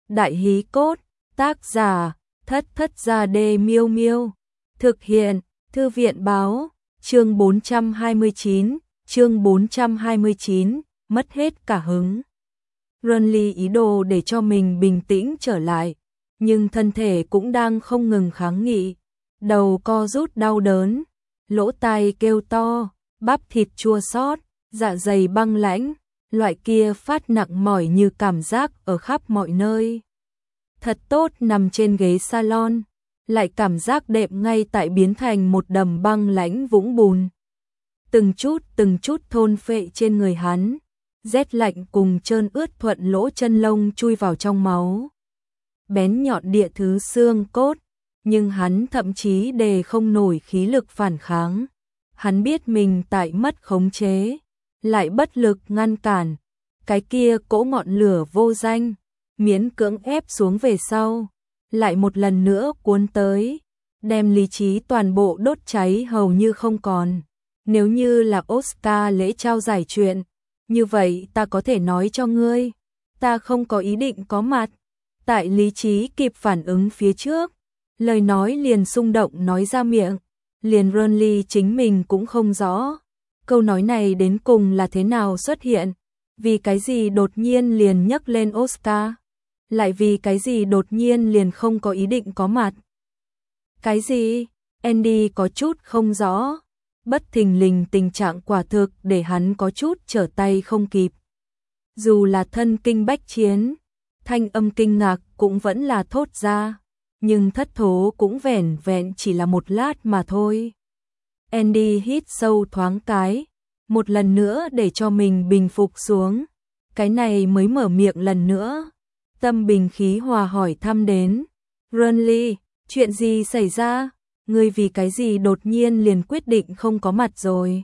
Đại hí cốt, tác giả, Thất Thất Gia Đê Miêu Miêu. Thực hiện, Thư viện báo, chương 429, mất hết cả hứng. Renly ý đồ để cho mình bình tĩnh trở lại, nhưng thân thể cũng đang không ngừng kháng nghị. Đầu co rút đau đớn, lỗ tai kêu to, bắp thịt chua xót, dạ dày băng lãnh, loại kia phát nặng mỏi như cảm giác ở khắp mọi nơi. Thật tốt nằm trên ghế salon, lại cảm giác đệm ngay tại biến thành một đầm băng lãnh vũng bùn. Từng chút thôn phệ trên người hắn, rét lạnh cùng trơn ướt thuận lỗ chân lông chui vào trong máu. Bén nhọn địa thứ xương cốt, nhưng hắn thậm chí đề không nổi khí lực phản kháng. Hắn biết mình tại mất khống chế, lại bất lực ngăn cản. Cái kia cỗ ngọn lửa vô danh, miễn cưỡng ép xuống về sau, lại một lần nữa cuốn tới, đem lý trí toàn bộ đốt cháy hầu như không còn. Nếu như là Oscar lễ trao giải chuyện, như vậy ta có thể nói cho ngươi, ta không có ý định có mặt. Tại lý trí kịp phản ứng phía trước, lời nói liền xung động nói ra miệng, liền Renly chính mình cũng không rõ. Câu nói này đến cùng là thế nào xuất hiện, vì cái gì đột nhiên liền nhắc lên Oscar, lại vì cái gì đột nhiên liền không có ý định có mặt. Cái gì? Andy có chút không rõ, bất thình lình tình trạng quả thực để hắn có chút trở tay không kịp. Dù là thân kinh bách chiến, thanh âm kinh ngạc cũng vẫn là thốt ra, nhưng thất thố cũng vẻn vẹn chỉ là một lát mà thôi. Andy hít sâu thoáng cái, một lần nữa để cho mình bình phục xuống, cái này mới mở miệng lần nữa. Tâm bình khí hòa hỏi thăm đến, Renly, chuyện gì xảy ra? Ngươi vì cái gì đột nhiên liền quyết định không có mặt rồi?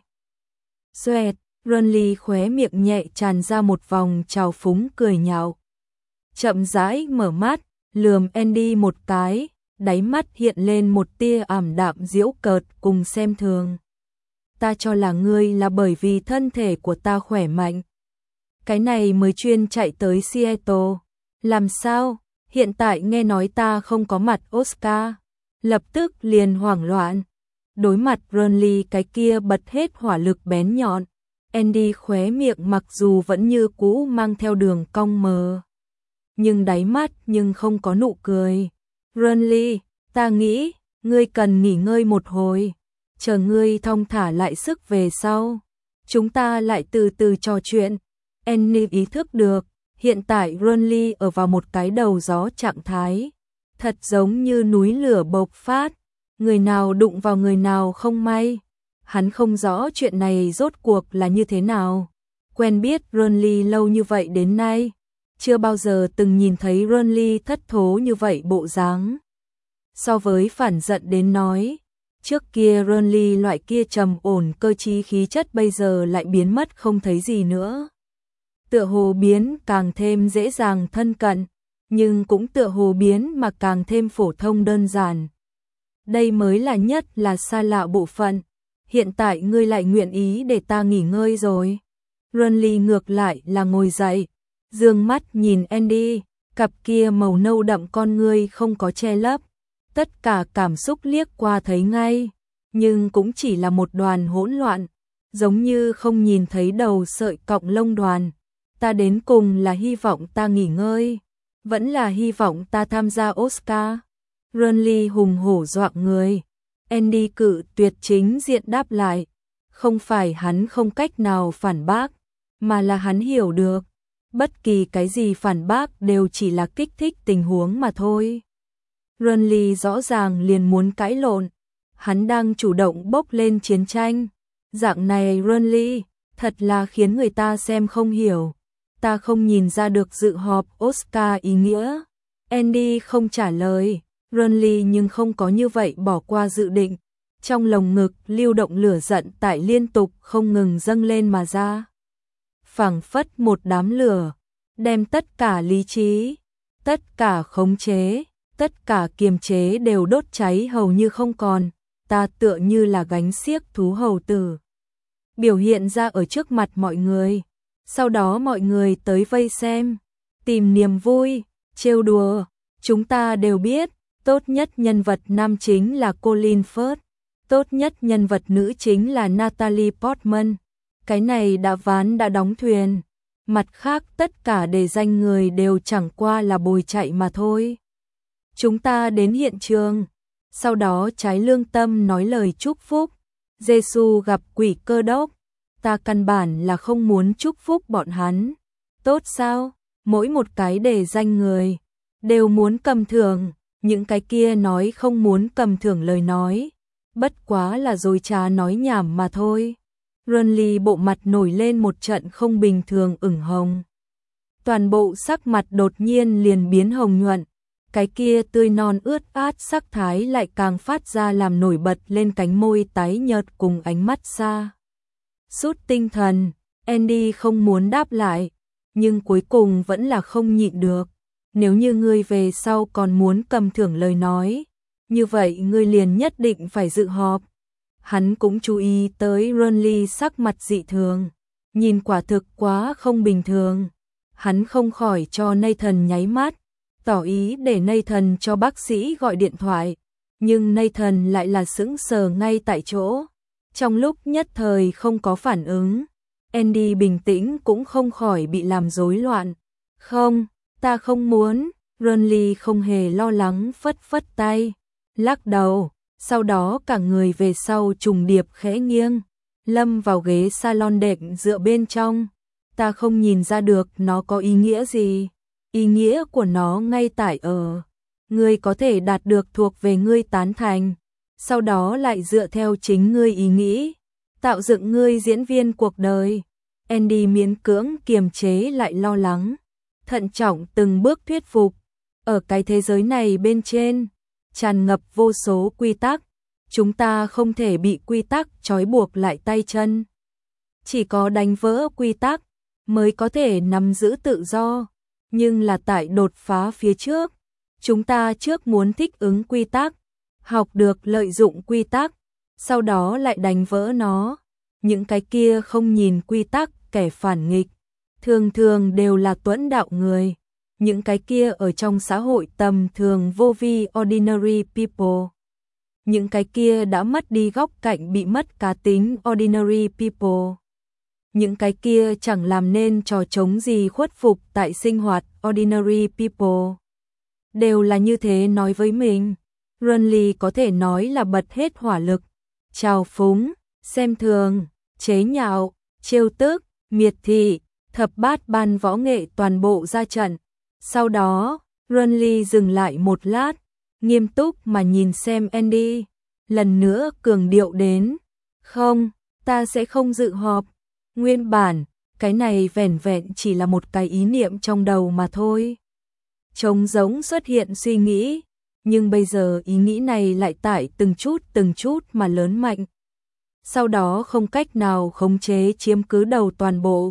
Xoẹt, Renly khóe miệng nhẹ tràn ra một vòng trào phúng cười nhạo. Chậm rãi mở mắt, lườm Andy một cái, đáy mắt hiện lên một tia ảm đạm giễu cợt cùng xem thường. Ta cho là ngươi là bởi vì thân thể của ta khỏe mạnh, cái này mới chuyên chạy tới Seattle. Làm sao? Hiện tại nghe nói ta không có mặt Oscar, lập tức liền hoảng loạn. Đối mặt Renly cái kia bật hết hỏa lực bén nhọn, Andy khóe miệng mặc dù vẫn như cũ mang theo đường cong mờ, nhưng đáy mắt nhưng không có nụ cười. Renly, ta nghĩ, ngươi cần nghỉ ngơi một hồi, chờ ngươi thong thả lại sức về sau, chúng ta lại từ từ trò chuyện. Andy ý thức được, hiện tại Renly ở vào một cái đầu gió trạng thái, thật giống như núi lửa bộc phát, người nào đụng vào người nào không may. Hắn không rõ chuyện này rốt cuộc là như thế nào. Quen biết Renly lâu như vậy đến nay, chưa bao giờ từng nhìn thấy Renly thất thố như vậy bộ dáng. So với phản giận đến nói, trước kia Renly loại kia trầm ổn cơ trí khí chất bây giờ lại biến mất không thấy gì nữa. Tựa hồ biến càng thêm dễ dàng thân cận, nhưng cũng tựa hồ biến mà càng thêm phổ thông đơn giản. Đây mới là nhất là xa lạ bộ phận. Hiện tại ngươi lại nguyện ý để ta nghỉ ngơi rồi. Renly ngược lại là ngồi dậy, dương mắt nhìn Andy, cặp kia màu nâu đậm con ngươi không có che lấp, tất cả cảm xúc liếc qua thấy ngay, nhưng cũng chỉ là một đoàn hỗn loạn, giống như không nhìn thấy đầu sợi cọng lông đoàn. Ta đến cùng là hy vọng ta nghỉ ngơi, vẫn là hy vọng ta tham gia Oscar. Renly hùng hổ doạng người. Andy cự tuyệt chính diện đáp lại, không phải hắn không cách nào phản bác, mà là hắn hiểu được, bất kỳ cái gì phản bác đều chỉ là kích thích tình huống mà thôi. Renly rõ ràng liền muốn cãi lộn, hắn đang chủ động bốc lên chiến tranh. Dạng này Renly, thật là khiến người ta xem không hiểu. Ta không nhìn ra được dự họp Oscar ý nghĩa. Andy không trả lời. Renly nhưng không có như vậy bỏ qua dự định, trong lồng ngực lưu động lửa giận tại liên tục không ngừng dâng lên mà ra. Phảng phất một đám lửa, đem tất cả lý trí, tất cả khống chế, tất cả kiềm chế đều đốt cháy hầu như không còn. Ta tựa như là gánh xiếc thú hầu tử, biểu hiện ra ở trước mặt mọi người, sau đó mọi người tới vây xem, tìm niềm vui. Trêu đùa, chúng ta đều biết, tốt nhất nhân vật nam chính là Colin Firth, tốt nhất nhân vật nữ chính là Natalie Portman. Cái này đã ván đã đóng thuyền. Mặt khác tất cả đề danh người đều chẳng qua là bồi chạy mà thôi. Chúng ta đến hiện trường. Sau đó trái lương tâm nói lời chúc phúc. Giêsu gặp quỷ cơ đốc. Ta căn bản là không muốn chúc phúc bọn hắn. Tốt sao? Mỗi một cái đề danh người đều muốn cầm thưởng. Những cái kia nói không muốn cầm thưởng lời nói. Bất quá là dối trá nói nhảm mà thôi. Renly bộ mặt nổi lên một trận không bình thường ửng hồng. Toàn bộ sắc mặt đột nhiên liền biến hồng nhuận. Cái kia tươi non ướt át sắc thái lại càng phát ra làm nổi bật lên cánh môi tái nhợt cùng ánh mắt xa sút tinh thần. Andy không muốn đáp lại, nhưng cuối cùng vẫn là không nhịn được. Nếu như ngươi về sau còn muốn cầm thưởng lời nói, như vậy ngươi liền nhất định phải dự họp. Hắn cũng chú ý tới Renly sắc mặt dị thường, nhìn quả thực quá không bình thường. Hắn không khỏi cho Nathan nháy mắt, tỏ ý để Nathan cho bác sĩ gọi điện thoại, nhưng Nathan lại là sững sờ ngay tại chỗ. Trong lúc nhất thời không có phản ứng, Andy bình tĩnh cũng không khỏi bị làm rối loạn. Không, ta không muốn. Renly không hề lo lắng phất phất tay, lắc đầu, sau đó cả người về sau trùng điệp khẽ nghiêng, lâm vào ghế salon đệm dựa bên trong. Ta không nhìn ra được nó có ý nghĩa gì. Ý nghĩa của nó ngay tại ở ngươi có thể đạt được thuộc về ngươi tán thành, sau đó lại dựa theo chính ngươi ý nghĩ, tạo dựng ngươi diễn viên cuộc đời. Andy miễn cưỡng kiềm chế lại lo lắng, thận trọng từng bước thuyết phục. Ở cái thế giới này bên trên, tràn ngập vô số quy tắc, chúng ta không thể bị quy tắc trói buộc lại tay chân. Chỉ có đánh vỡ quy tắc mới có thể nắm giữ tự do, nhưng là tại đột phá phía trước, chúng ta trước muốn thích ứng quy tắc, học được lợi dụng quy tắc, sau đó lại đánh vỡ nó. Những cái kia không nhìn quy tắc, kẻ phản nghịch, thường thường đều là tuẫn đạo người. Những cái kia ở trong xã hội tầm thường vô vi ordinary people. Những cái kia đã mất đi góc cạnh, bị mất cá tính ordinary people. Những cái kia chẳng làm nên trò trống gì khuất phục tại sinh hoạt ordinary people. Đều là như thế nói với mình. Renly có thể nói là bật hết hỏa lực, trào phúng, xem thường, chế nhạo, trêu tức, miệt thị, thập bát ban võ nghệ toàn bộ ra trận. Sau đó, Renly dừng lại một lát, nghiêm túc mà nhìn xem Andy, lần nữa cường điệu đến, không, ta sẽ không dự họp. Nguyên bản, cái này vẻn vẹn chỉ là một cái ý niệm trong đầu mà thôi. Trống rỗng xuất hiện suy nghĩ, nhưng bây giờ ý nghĩ này lại tải từng chút mà lớn mạnh. Sau đó không cách nào khống chế chiếm cứ đầu toàn bộ.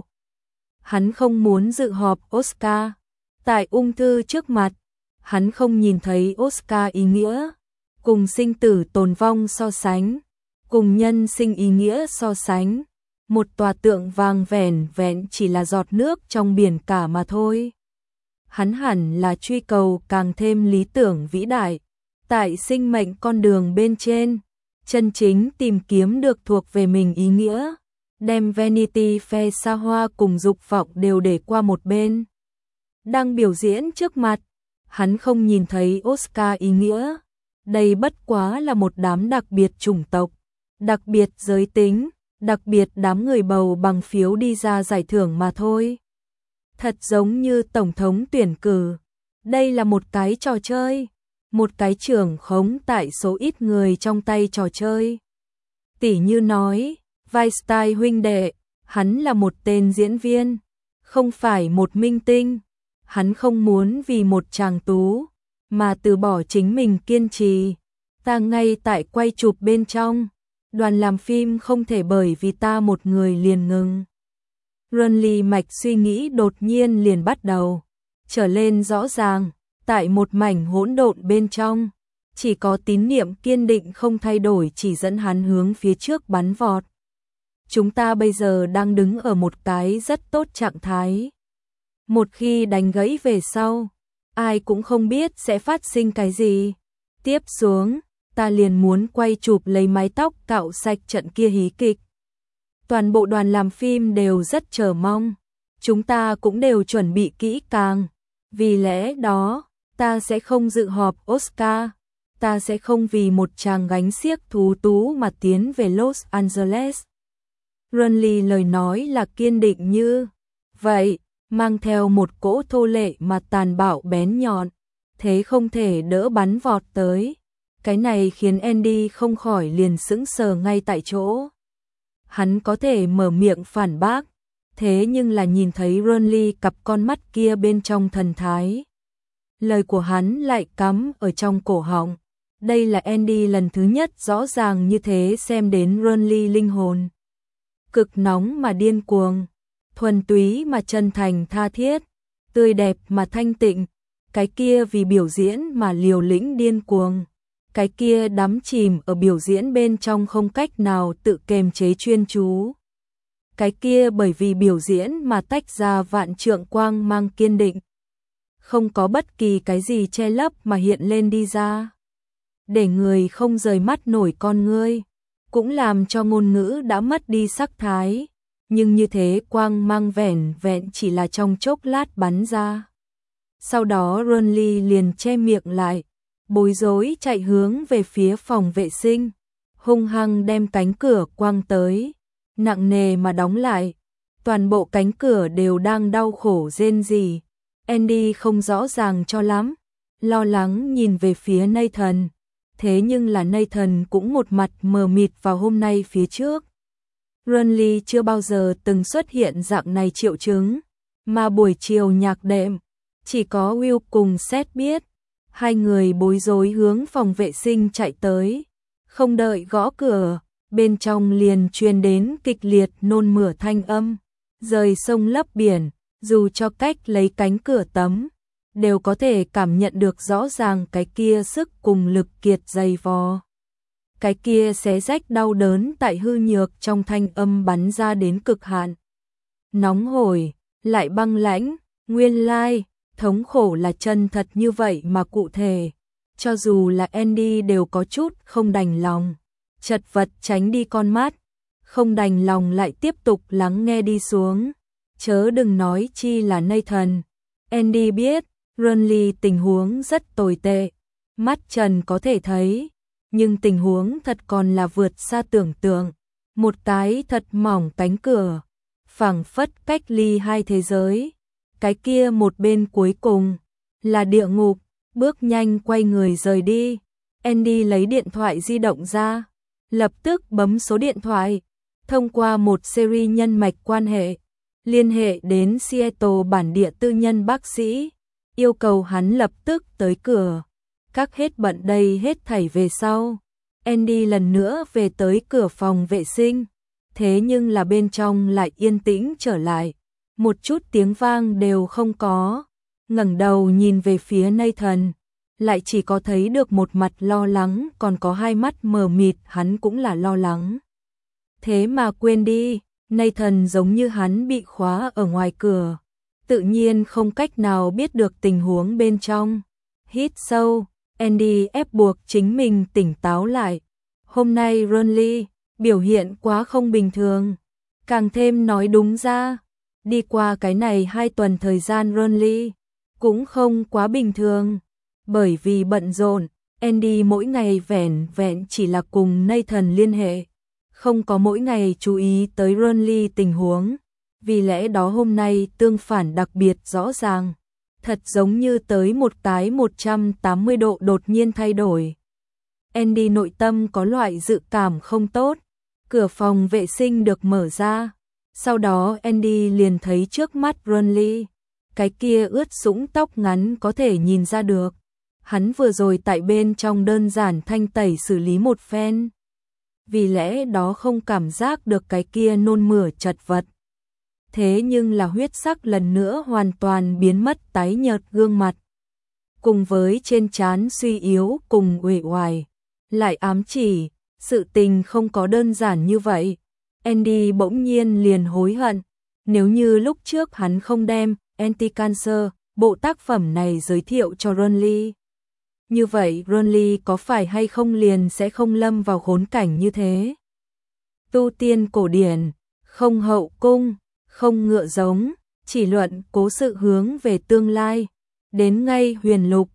Hắn không muốn dự họp Oscar. Tại ung thư trước mặt, hắn không nhìn thấy Oscar ý nghĩa, cùng sinh tử tồn vong so sánh, cùng nhân sinh ý nghĩa so sánh. Một tòa tượng vàng vẻn vẹn chỉ là giọt nước trong biển cả mà thôi. Hắn hẳn là truy cầu càng thêm lý tưởng vĩ đại, tại sinh mệnh con đường bên trên, chân chính tìm kiếm được thuộc về mình ý nghĩa, đem Vanity Fair xa hoa cùng dục vọng đều để qua một bên. Đang biểu diễn trước mặt, hắn không nhìn thấy Oscar ý nghĩa. Đây bất quá là một đám đặc biệt chủng tộc, đặc biệt giới tính, đặc biệt đám người bầu bằng phiếu đi ra giải thưởng mà thôi. Thật giống như tổng thống tuyển cử. Đây là một cái trò chơi, một cái trưởng khống tại số ít người trong tay trò chơi. Tỉ như nói, Weinstein huynh đệ, hắn là một tên diễn viên, không phải một minh tinh. Hắn không muốn vì một chàng tú mà từ bỏ chính mình kiên trì. Ta ngay tại quay chụp bên trong, đoàn làm phim không thể bởi vì ta một người liền ngừng. Renly mạch suy nghĩ đột nhiên liền bắt đầu trở lên rõ ràng. Tại một mảnh hỗn độn bên trong, chỉ có tín niệm kiên định không thay đổi chỉ dẫn hắn hướng phía trước bắn vọt. Chúng ta bây giờ đang đứng ở một cái rất tốt trạng thái. Một khi đánh gãy về sau, ai cũng không biết sẽ phát sinh cái gì. Tiếp xuống, ta liền muốn quay chụp lấy mái tóc cạo sạch trận kia hí kịch. Toàn bộ đoàn làm phim đều rất chờ mong. Chúng ta cũng đều chuẩn bị kỹ càng. Vì lẽ đó, ta sẽ không dự họp Oscar. Ta sẽ không vì một chàng gánh xiếc thú tú mà tiến về Los Angeles. Renly lời nói là kiên định như vậy, mang theo một cỗ thô lệ mà tàn bạo bén nhọn, thế không thể đỡ bắn vọt tới. Cái này khiến Andy không khỏi liền sững sờ ngay tại chỗ. Hắn có thể mở miệng phản bác, thế nhưng là nhìn thấy Renly cặp con mắt kia bên trong thần thái. Lời của hắn lại cắm ở trong cổ họng. Đây là Andy lần thứ nhất rõ ràng như thế xem đến Renly linh hồn. Cực nóng mà điên cuồng, thuần túy mà chân thành tha thiết, tươi đẹp mà thanh tịnh, cái kia vì biểu diễn mà liều lĩnh điên cuồng, cái kia đắm chìm ở biểu diễn bên trong không cách nào tự kềm chế chuyên chú, cái kia bởi vì biểu diễn mà tách ra vạn trượng quang mang kiên định, không có bất kỳ cái gì che lấp mà hiện lên đi ra, để người không rời mắt nổi con ngươi, cũng làm cho ngôn ngữ đã mất đi sắc thái, nhưng như thế quang mang vẻn vẹn chỉ là trong chốc lát bắn ra. Sau đó Renly liền che miệng lại, bối rối chạy hướng về phía phòng vệ sinh, hung hăng đem cánh cửa quăng tới, nặng nề mà đóng lại. Toàn bộ cánh cửa đều đang đau khổ rên rỉ. Andy không rõ ràng cho lắm, lo lắng nhìn về phía Nathan. Thế nhưng là Nathan cũng một mặt mờ mịt vào hôm nay phía trước. Renly chưa bao giờ từng xuất hiện dạng này triệu chứng, mà buổi chiều nhạc đệm, chỉ có Will cùng Seth biết. Hai người bối rối hướng phòng vệ sinh chạy tới, không đợi gõ cửa, bên trong liền truyền đến kịch liệt nôn mửa thanh âm, rời sông lấp biển, dù cho cách lấy cánh cửa tấm, đều có thể cảm nhận được rõ ràng cái kia sức cùng lực kiệt dày vò. Cái kia xé rách đau đớn tại hư nhược trong thanh âm bắn ra đến cực hạn. Nóng hổi, lại băng lãnh, nguyên lai, thống khổ là chân thật như vậy mà cụ thể. Cho dù là Andy đều có chút không đành lòng, chật vật tránh đi con mắt, không đành lòng lại tiếp tục lắng nghe đi xuống. Chớ đừng nói chi là Nathan. Andy biết, Renly tình huống rất tồi tệ, mắt trần có thể thấy, nhưng tình huống thật còn là vượt xa tưởng tượng. Một cái thật mỏng cánh cửa, phảng phất cách ly hai thế giới. Cái kia một bên cuối cùng là địa ngục, bước nhanh quay người rời đi. Andy lấy điện thoại di động ra, lập tức bấm số điện thoại, thông qua một series nhân mạch quan hệ, liên hệ đến Seattle bản địa tư nhân bác sĩ, yêu cầu hắn lập tức tới cửa. Các hết bận đây hết thảy về sau, Andy lần nữa về tới cửa phòng vệ sinh, thế nhưng là bên trong lại yên tĩnh trở lại, một chút tiếng vang đều không có. Ngẩng đầu nhìn về phía Nathan, lại chỉ có thấy được một mặt lo lắng, còn có hai mắt mờ mịt, hắn cũng là lo lắng. Thế mà quên đi, Nathan giống như hắn bị khóa ở ngoài cửa, tự nhiên không cách nào biết được tình huống bên trong. Hít sâu, Andy ép buộc chính mình tỉnh táo lại. Hôm nay Renly biểu hiện quá không bình thường, càng thêm nói đúng ra, đi qua cái này 2 tuần thời gian Renly cũng không quá bình thường, bởi vì bận rộn, Andy mỗi ngày vẻn vẹn chỉ là cùng Nathan liên hệ, không có mỗi ngày chú ý tới Renly tình huống, vì lẽ đó hôm nay tương phản đặc biệt rõ ràng, thật giống như tới một cái 180 độ đột nhiên thay đổi. Andy nội tâm có loại dự cảm không tốt, cửa phòng vệ sinh được mở ra, sau đó Andy liền thấy trước mắt Renly, cái kia ướt sũng tóc ngắn có thể nhìn ra được. Hắn vừa rồi tại bên trong đơn giản thanh tẩy xử lý một phen, vì lẽ đó không cảm giác được cái kia nôn mửa chật vật. Thế nhưng là huyết sắc lần nữa hoàn toàn biến mất, tái nhợt gương mặt, cùng với trên trán suy yếu cùng uể oải, lại ám chỉ sự tình không có đơn giản như vậy. Andy bỗng nhiên liền hối hận, nếu như lúc trước hắn không đem anti-cancer bộ tác phẩm này giới thiệu cho Renly. Như vậy Renly có phải hay không liền sẽ không lâm vào khốn cảnh như thế? Tu tiên cổ điển, không hậu cung, không ngựa giống, chỉ luận cố sự hướng về tương lai. Đến ngay huyền lục,